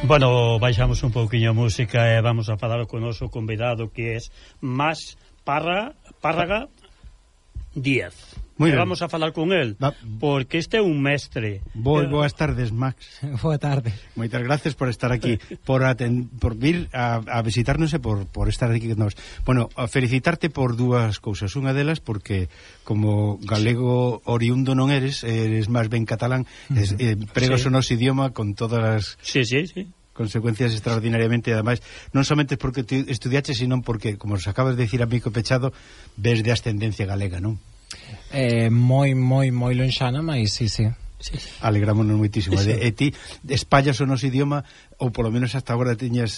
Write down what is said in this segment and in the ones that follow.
Bueno, baixamos un pouquiño a música e vamos a falar con o noso convidado que é Max Párraga Díaz. Vamos a falar con el porque este é un mestre. Boas tardes, Max. Boa tarde. Moitas gracias por estar aquí, por vir a visitarnos e por estar aquí con nós. Bueno, a felicitarte por dúas cousas. Unha delas porque como galego oriundo non eres máis ben catalán, pregas o noso idioma con todas as consecuencias extraordinariamente, ademais non somente porque estudiaches, sino porque, como os acabas de decir a Mico Pechado, ves de ascendencia galega, non? Moi lonxana, mas sí. Alegrámonos moitísimo. E ti espallas o noso idioma, ou polo menos hasta agora tiñas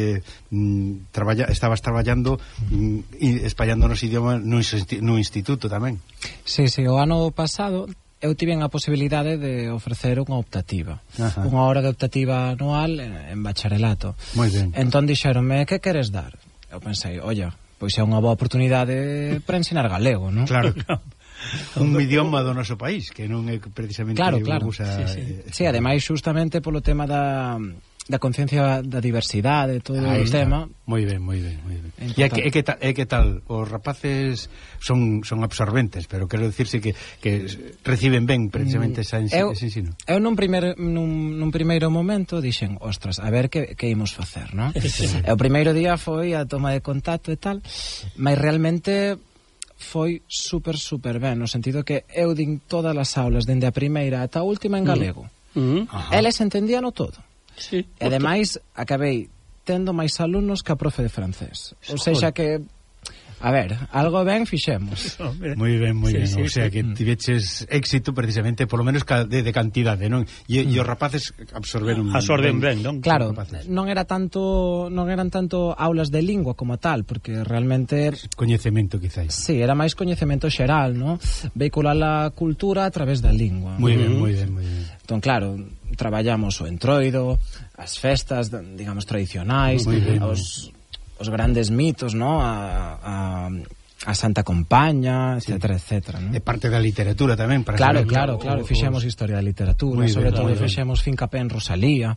estabas traballando espallando o noso idioma nun instituto tamén. Sí, o ano pasado eu tive a posibilidade de ofrecer unha optativa. Unha hora de optativa anual en bacharelato. Moi ben. Entón dixeronme, que queres dar? Eu pensei, olla, pois é unha boa oportunidade para ensinar galego, non? Claro. Un idioma do noso país, que non é precisamente claro. Usa, sí, ademais justamente polo tema da conciencia da diversidade, todo o tema. Moi ben. E que tal? Os rapaces son absorbentes, pero quero dicirse que reciben ben precisamente ese ensino. Eu nun primeiro momento dixen, ostras, a ver que imos facer, non? E o primeiro día foi a toma de contacto e tal, mas realmente foi super ben, no sentido que eu din todas as aulas dende a primeira ata a última en galego. Eles entendíano todo. Sí. E ademais acabei tendo máis alumnos que a profe de francés. Ou seja que, a ver, algo ben fixemos. Moi ben. O sea que tiveches éxito precisamente, polo menos de cantidade, non? E os rapaces absorben ben, non? Claro, non eran tanto aulas de lingua como tal, porque realmente coñecemento, quizás. Sí, era máis coñecemento xeral, non? Vehicular a cultura a través da lingua. Moi ben. Entón, claro, traballamos o entroido, as festas, digamos, tradicionais, os grandes mitos, ¿no? A Santa Compaña, etcétera, ¿no? É parte da literatura tamén, para claro, fixemos historia da literatura, sobre todo fixemos fincapé en Rosalía.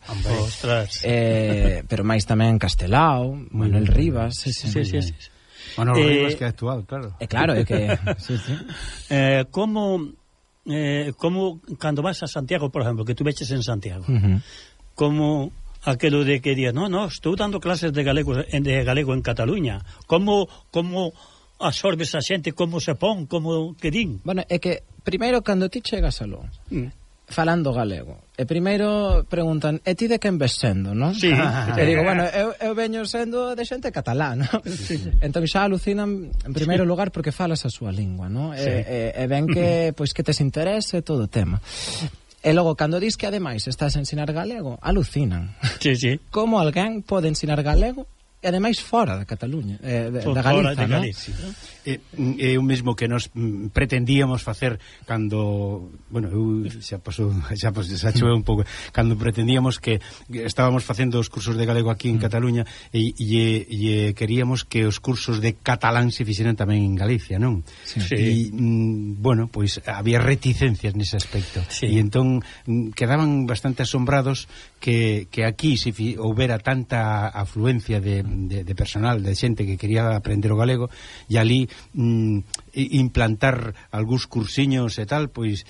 Pero máis tamén Castelao, Manuel Rivas, sí. Manuel Rivas, que é actual, claro. Claro, é que sí. Como cando vas a Santiago, por exemplo, que tú veches en Santiago, como aquelo de que días, no, estou dando clases de galego en Cataluña, como absorbes a xente, como se pon, como que din? Bueno, é que primeiro cando ti chegas aló falando galego, e primeiro preguntan, e ti de quen ves sendo, non? Sí. E digo, bueno, eu veño sendo de xente catalán, non? Entón xa alucinan en primeiro lugar porque falas a súa lingua, non? E ven que pois que tes interese todo o tema. E logo, cando dis que ademais estás a ensinar galego, alucinan. Sí. Como alguén pode ensinar galego e ademais fora da Cataluña, da Galiza, non? É o mesmo que nos pretendíamos facer cando, bueno, eu xa choveu un pouco, cando pretendíamos que estábamos facendo os cursos de galego aquí en Cataluña e queríamos que os cursos de catalán se fixeran tamén en Galicia, non? E, bueno, pois había reticencias nese aspecto, e entón quedaban bastante asombrados que aquí se houbera tanta afluencia de personal, de xente que quería aprender o galego, e ali implantar algúns cursiños e tal, pois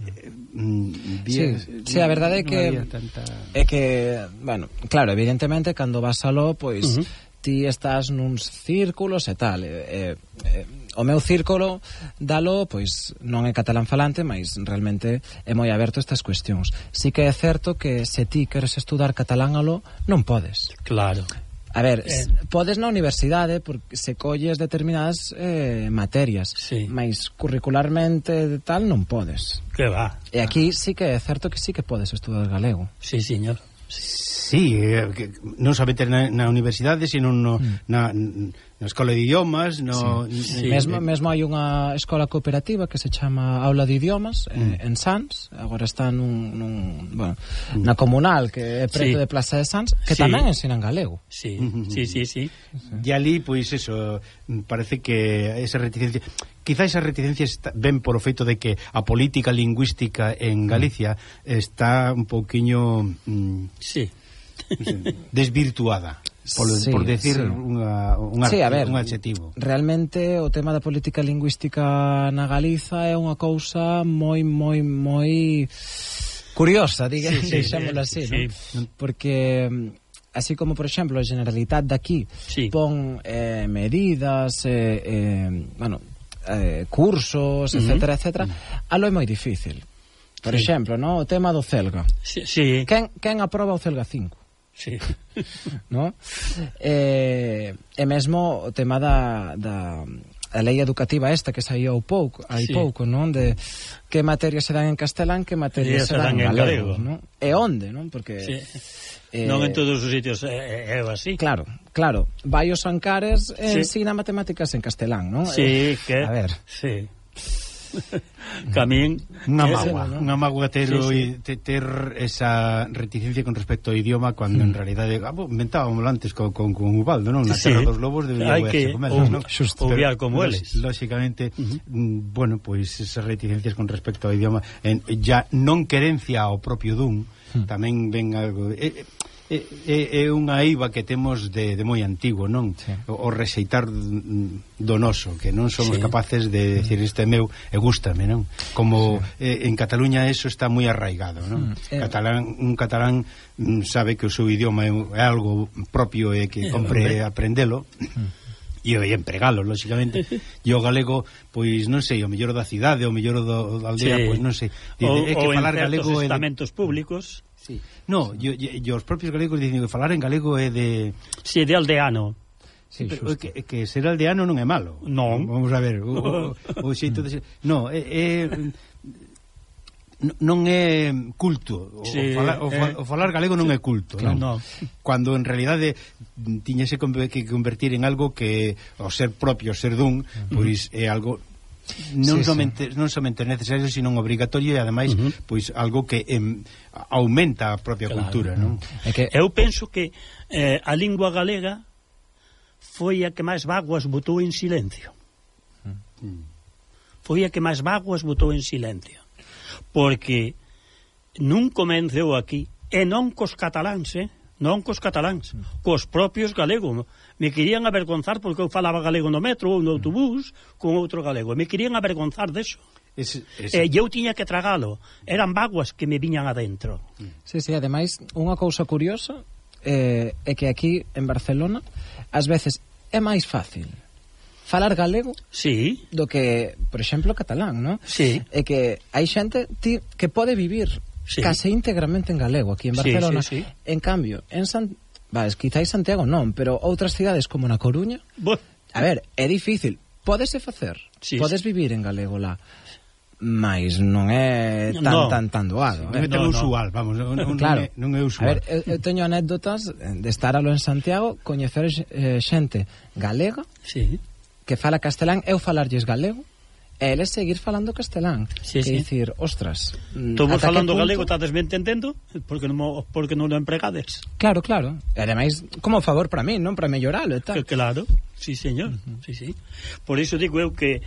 a verdade é que bueno, claro, evidentemente cando vas aló, pois ti estás nuns círculos e tal, o meu círculo dalo, pois non é catalán falante, mas realmente é moi aberto a estas cuestións. Si que é certo que se ti queres estudar catalán aló, non podes. Claro. A ver, podes na universidade porque se colles determinadas materias, mas curricularmente tal non podes. Que va. E aquí sí que é certo que sí que podes estudar galego. Sí, señor. Sí, non somente na universidade, sino na escola de idiomas, mesmo hai unha escola cooperativa que se chama Aula de Idiomas en Sants, agora está na comunal que é preto de Plaza de Sants, que tamén ensinan galego. Sí. E ali, pois eso, parece que esa reticencia, quizá esa reticencia ven por o feito de que a política lingüística en Galicia está un pouquiño desvirtuada. Por decir un adjetivo. Realmente o tema da política lingüística na Galiza é unha cousa moi curiosa, dixémoslo así, ¿no? Porque así como, por exemplo, a Generalitat daqui pon medidas, cursos, etcétera, algo é moi difícil. Por exemplo, ¿no? O tema do Celga. Quen aproba o Celga 5? Sí. ¿No? E mesmo o tema da lei educativa esta que saiu hai pouco, non? De que materias se dan en castelán, que materias se dan en galego, non? E onde, non? Porque non en todos os sitios é así. Claro, vai os Ancares ensina matemáticas en castelán, non? Sí, que a ver. Sí. Camín unha mágoa ter esa reticencia con respecto ao idioma cando en realidade inventábamos antes con Ubaldo, non? Na Terra dos Lobos debería haberse comerlos, non? Obviar como eles. Lógicamente, bueno, pois esas reticencias con respecto ao idioma ya non querencia ao propio dun tamén ven algo é unha eiva que temos de moi antigo, non? O rexeitar do noso, que non somos capaces de decir este é meu e gústame, non? Como en Cataluña eso está moi arraigado, non? Un catalán sabe que o seu idioma é algo propio e que compre aprendelo e empregalo, lógicamente, e o galego, pois non sei, o mellor da cidade, o mellor da aldea, pois non sei, é que falar galego en estamentos públicos. No, os propios galegos dicen que falar en galego é de... Si, de aldeano. Sí, pero que ser aldeano non é malo. Non. Vamos a ver, o xeito de ser... No, non é culto. O falar galego non é culto. Non. Cuando en realidade tiñese que convertir en algo que o ser propio, o ser dun, pois é algo... non somente necesario, sino obrigatorio, e ademais pois algo que aumenta a propia cultura, non? Eu penso que a lingua galega foi a que máis vaguas botou en silencio. Foi a que máis vaguas botou en silencio. Porque non comenzou aquí, e non cos cataláns, cos propios galegos. Me querían avergonzar porque eu falaba galego no metro ou no autobús con outro galego. Me querían avergonzar deso. E eu tiña que tragalo. Eran vaguas que me viñan adentro. Sí, ademais, unha cousa curiosa é que aquí en Barcelona ás veces é máis fácil falar galego do que, por exemplo, catalán, non? Sí. É que hai xente que pode vivir case íntegramente en galego aquí en Barcelona. En cambio, quizáis Santiago non, pero outras cidades como na Coruña, a ver, é difícil, pódese facer, podes vivir en galego lá, mas non é tan doado. Non é tan usual, vamos, non é usual. A ver, eu teño anécdotas de estar aló en Santiago, coñecer xente galega que fala castelán, eu falarlles galego, e eles seguir falando castelán. Dicir, ostras, todos falando galego, estades me entendendo, porque non o empregades. Claro. E ademais, como favor para mí, non para melloralo e tal. Claro, sí, señor. Sí. Por iso digo eu que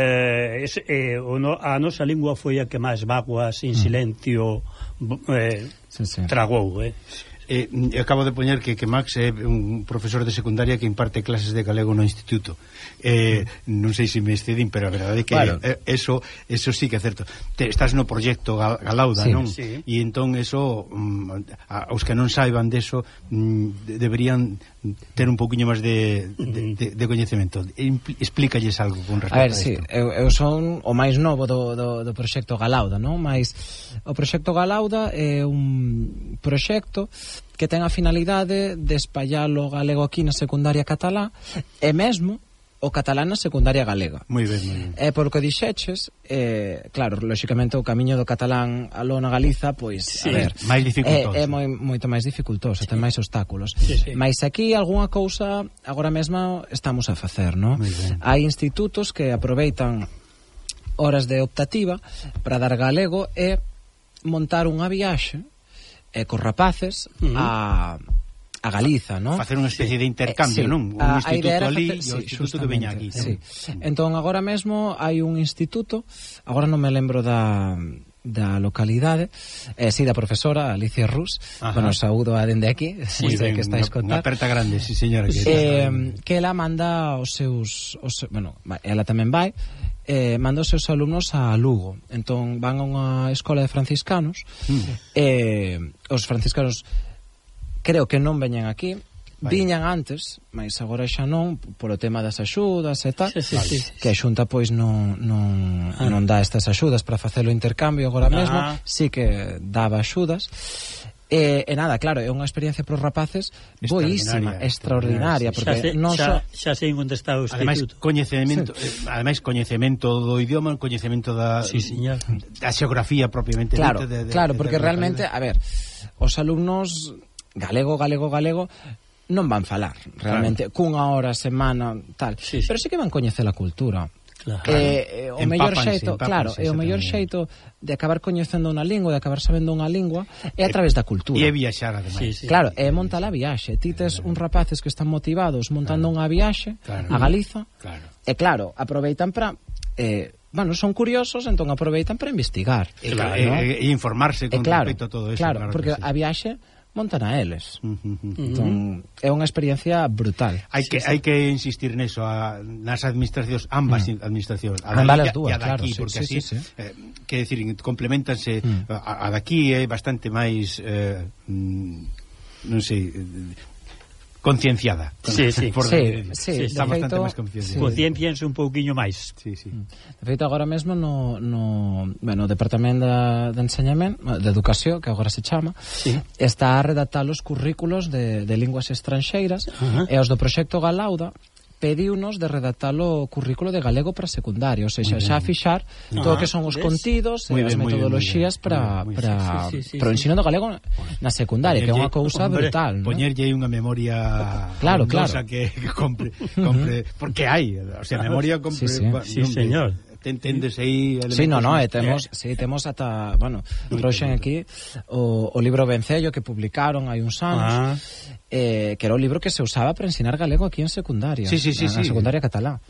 a nosa lingua foi a que máis vaguas en silencio tragou, acabo de poñer que Max é un profesor de secundaria que imparte clases de galego no instituto. Non sei se me excedín, pero a verdade é que eso sí que é certo. Estás no proxecto Galauda, non? Sí. E entón eso, aos que non saiban deso, deberían ter un pouquiño máis de coñecemento. Explícalles algo con respecto a isto. Eu son o máis novo do proxecto Galauda, non? Mais o proxecto Galauda é un proxecto que ten a finalidade de espallar o galego aquí na secundaria catalá e mesmo o catalán na secundaria galega. Moi ben. E por que dixeches, claro, lóxicamente o camiño do catalán aló na Galiza, pois, a ver, máis dificultoso. É moito máis dificultoso, ten máis obstáculos. Mais aquí algunha cousa agora mesmo estamos a facer, non? Hai institutos que aproveitan horas de optativa para dar galego e montar unha viaxe cos rapaces a Galiza, non? Facer unha especie de intercambio, non? Un instituto ali e o instituto que veña aquí. Entón, agora mesmo hai un instituto, agora non me lembro da localidade, si da profesora Alicia Rus. Bueno, saúdo a dende aquí, sei que estáis contar. Unha aperta grande, sí, señora. Que ela manda os seus... bueno, ela tamén vai, manda os seus alumnos a Lugo. Entón van a unha escola de franciscanos. Os franciscanos creo que non veñen aquí. Viñan antes, mas agora xa non, polo tema das axudas e tal, que a Xunta pois non dá estas axudas para facer o intercambio agora mesmo, sí que daba axudas. E nada, claro, é unha experiencia pros rapaces boísima, extraordinaria, porque non só... Xa sei onde está o instituto. Ademais, coñecemento do idioma, coñecemento da xeografía propiamente. Claro, porque realmente, a ver, os alumnos galego non van falar realmente cunha hora a semana tal, pero sí que van coñecer a cultura. O mellor xeito, o mellor xeito de acabar coñecendo unha lingua, de acabar sabendo unha lingua é a través da cultura. E viaxar ademais. Claro, é montar a viaxe. Ti tes uns rapaces que están motivados montando unha viaxe a Galiza. E claro, aproveitan para bueno, son curiosos, entón aproveitan para investigar e informarse con respecto a todo eso. Claro, porque a viaxe montan a eles. Entón, é unha experiencia brutal. Hai que insistir neso nas administracións, ambas administracións, a das dúas, claro, porque así, que decir, complementanse. A daqui é bastante máis non sei, concienciada. Está bastante máis concienciada. Conciencianse un pouquiño máis. De feito, agora mesmo no Departamento de Enseñamento, de Educación, que agora se chama, está a redactar os currículos de linguas estranxeiras, e os do proxecto Galauda pediunos de redactar o currículo de galego para secundaria, ou seja, xa fixar todo o que son os contidos e as metodoloxías para o ensino do galego na secundaria, que é unha cousa brutal. Poñerlle aí unha memoria que compre, porque hai, o sea, memoria compre. Sí, señor. Tendes aí temos ata, bueno, trouxen aquí o libro Vencello que publicaron hai uns anos, que era o libro que se usaba para ensinar galego aquí en secundaria, na secundaria catalá.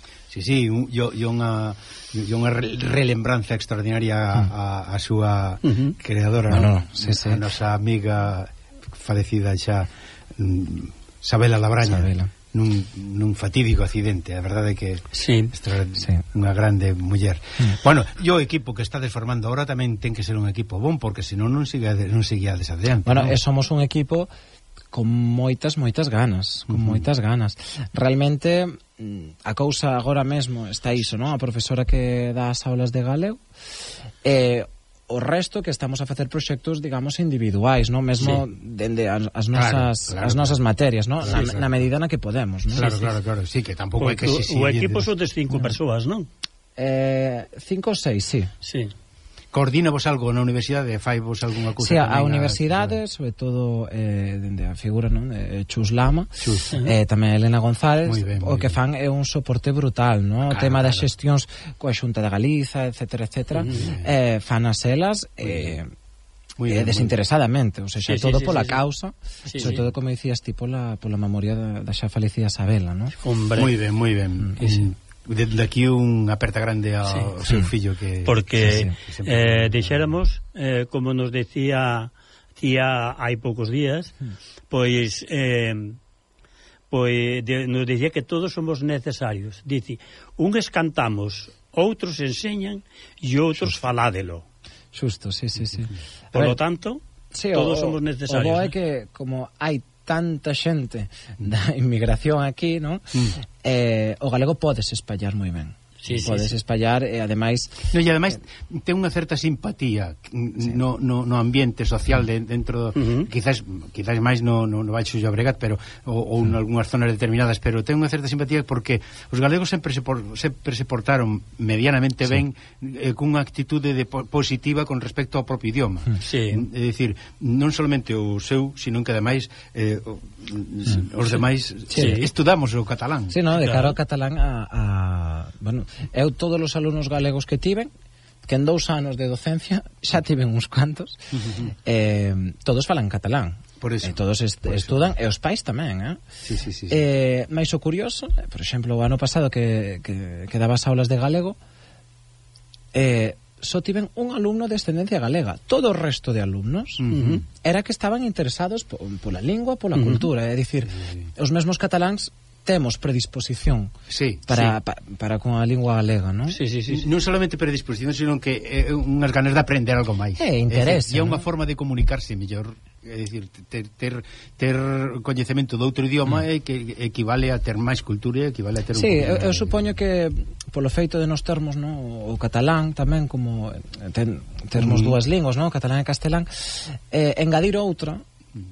Unha relembranza extraordinaria a súa creadora, a nosa amiga falecida xa, Sabela Labraña. Nun fatídico accidente, a verdade é que unha grande muller. Bueno, e o equipo que estades formando agora tamén ten que ser un equipo bon, porque senón non seguiades adiante. Bueno, somos un equipo con moitas ganas, realmente a cousa agora mesmo está iso, non? A profesora que dá as aulas de galego, o resto que estamos a facer proxectos, digamos, individuais, non? Mesmo dende as nosas materias, non? Na medida na que podemos, non? Claro, sí, que tampouco hai que exigir. O equipo son de 5 persoas, non? 5 ou 6, sí. Coordina vos algo na universidade? Fai vos algunha cousa? Sí, a universidade, sobre todo dende a figura, non, de Chus Lama, tamén Elena González, o que fan é un soporte brutal, non? O tema das xestións coa Xunta de Galiza, etcétera, fan as elas desinteresadamente, ou seja, todo pola causa, sobre todo, como dicías ti, pola memoria da xa falecida Sabela, non? Moi ben. Desde aquí unha aperta grande ao seu fillo que... Porque dixéramos, como nos decía tía hai poucos días, pois nos dicía que todos somos necesarios. Dice, uns cantamos, outros enseñan e outros faládelo. Xusto, sí. Por lo tanto, todos somos necesarios. O bo é que, como hai tanta xente da inmigración aquí, non? O galego podes espallar moi ben. Podes espallar e ademais ten unha certa simpatía no ambiente social dentro quizás máis no Baixo Llobregat, pero ou en algunhas zonas determinadas, pero ten unha certa simpatía porque os galegos sempre se portaron medianamente ben, cunha actitude positiva con respecto ao propio idioma. É dicir, non solamente o seu, sino que ademais os demais estudamos o catalán. Sí, de cara ao catalán bueno, eu todos os alumnos galegos que tiven, que en 2 anos de docencia xa tiven uns cuantos, todos falan catalán. Por eso, todos estudan, e os pais tamén, mais o curioso, por exemplo, o ano pasado que dabas aulas de galego, só tiven un alumno de descendencia galega. Todo o resto de alumnos era que estaban interesados pola lingua, pola cultura. É dicir, os mesmos cataláns temos predisposición para con a lingua galega, non? Sí. Non solamente predisposición, sino que unhas ganas de aprender algo máis. Interés. E é unha forma de comunicarse mellor. É dicir, ter coñecemento de outro idioma que equivale a ter máis cultura e equivale a ter eu supoño que polo feito de nos termos, no, o catalán tamén como termos dúas linguas, no, catalán e castelán, engadir outra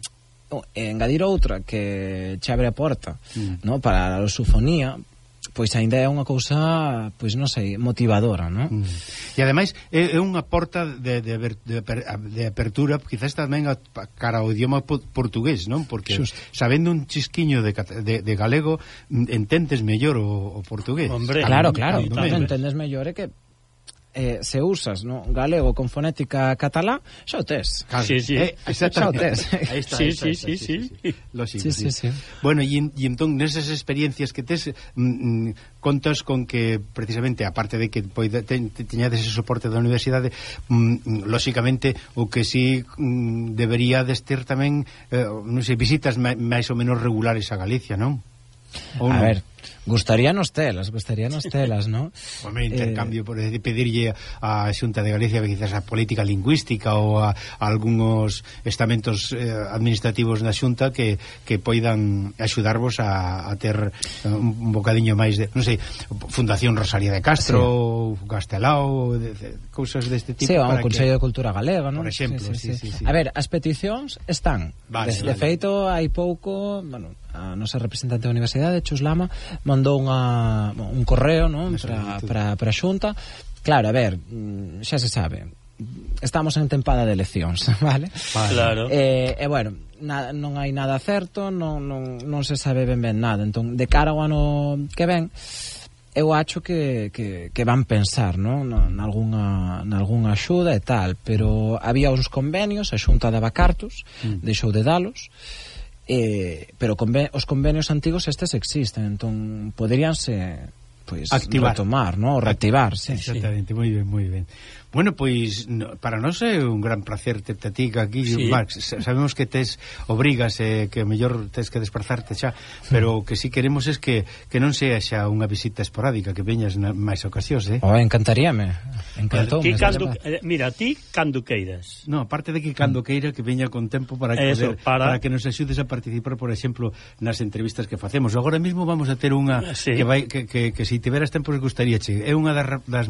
que che abre a porta, no, para a lusofonía, pois aínda é unha cousa, pois non sei, motivadora, non? E ademais é unha porta de apertura, quizás tamén cara ao idioma portugués, non? Porque sabendo un chisquiño de galego entendes mellor o portugués. Hombre, claro, entendes mellor, é que se usas, no, galego con fonética catalá, xa o tes. Sí. Xa o tes. Sí. Lógico, sí. Bueno, e entón, nesas experiencias que tes, contas con que, precisamente, aparte de que teñades ese soporte da universidade, lógicamente, o que sí deberíades ter tamén, non sei, visitas máis ou menos regulares a Galicia, non? A ver, gustaríanos telas, ¿no? Home, intercambio, por pedirlle a Xunta de Galicia quizás a política lingüística ou a algúns estamentos administrativos da Xunta que poidan axudarvos a ter un bocadiño máis de, non sei, Fundación Rosalía de Castro, Castelao, cousas deste tipo. Sí, o un Consello de Cultura Galega, non? Por exemplo, sí. A ver, as peticións están. De feito, hai pouco, bueno, a nosa representante da Universidade, Chus Lama, mandou un correo, non, para a Xunta. Claro, a ver, xa se sabe, estamos en tempada de eleccións, vale? Claro. Bueno, non hai nada certo, non se sabe ben nada. Entón, de cara ao ano que ven, eu acho que van pensar, non, nalgúnha axuda e tal, pero había uns convenios, a Xunta daba cartos, deixou de dalos, pero os convenios antigos estes existen, entón poderíanse, pois, retomar, ¿no? Reactivar, sí. Exactamente, moi ben. Bueno, pois, para nós é un gran placer terte a ti aquí, Max. Sabemos que tes obrigas e que mellor tes que desplazarte xa, pero que si queremos es que non sea xa unha visita esporádica, que veñas máis ocasións, encantaríame. Encantoume. Mira, ti cando queiras. No, aparte de que cando queira que veña con tempo para que nos axudes a participar, por exemplo, nas entrevistas que facemos. Agora mesmo vamos a ter unha que se tiveras tempo gustaríache. É unha das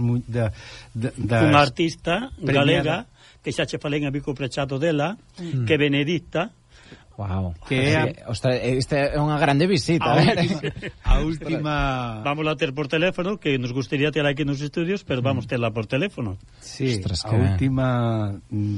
unha artista galega que xa che falei en Bico Prechado dela, que é Benedicta. Wow. Esta é unha grande visita. A última vamos a ter por teléfono, que nos gustaría tela aquí nos estudios, pero vamos tela por teléfono. Sí, a última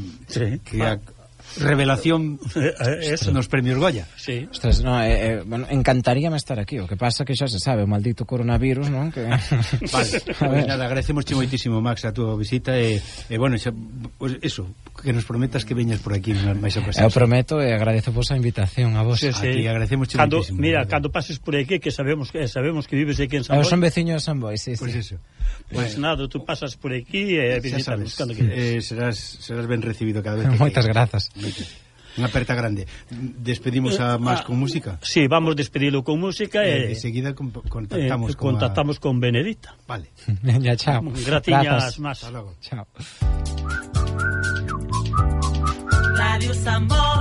revelación nos premios Goya. Sí. Ostras, bueno, encantaríame estar aquí. O que pasa que xa se sabe, o maldito coronavirus, non? Que vale. Pues nada, agradecemos moitísimo, Max, a túa visita e bueno, xa, pues eso, que nos prometas que veñas por aquí máis ocasións. Eu prometo e agradezo a invitación a vos. Sí. A ti agradecemos moitísimo. Mira, cando pases por aquí, que sabemos que vives aquí en San Boi. Eu son veciño de San Boi, sí. Pues eso. Pues nada, tú pasas por aquí e visitarnos cando quieras. Serás ben recibido cada vez que moitas grazas. Unha aperta grande. Despedimos a Max con música. Sí, vamos despedilo con música e seguida contactamos con Benedicta. Vale. Ya, chao. Gracias, Max. Hasta luego. Chao. Radio San Boi.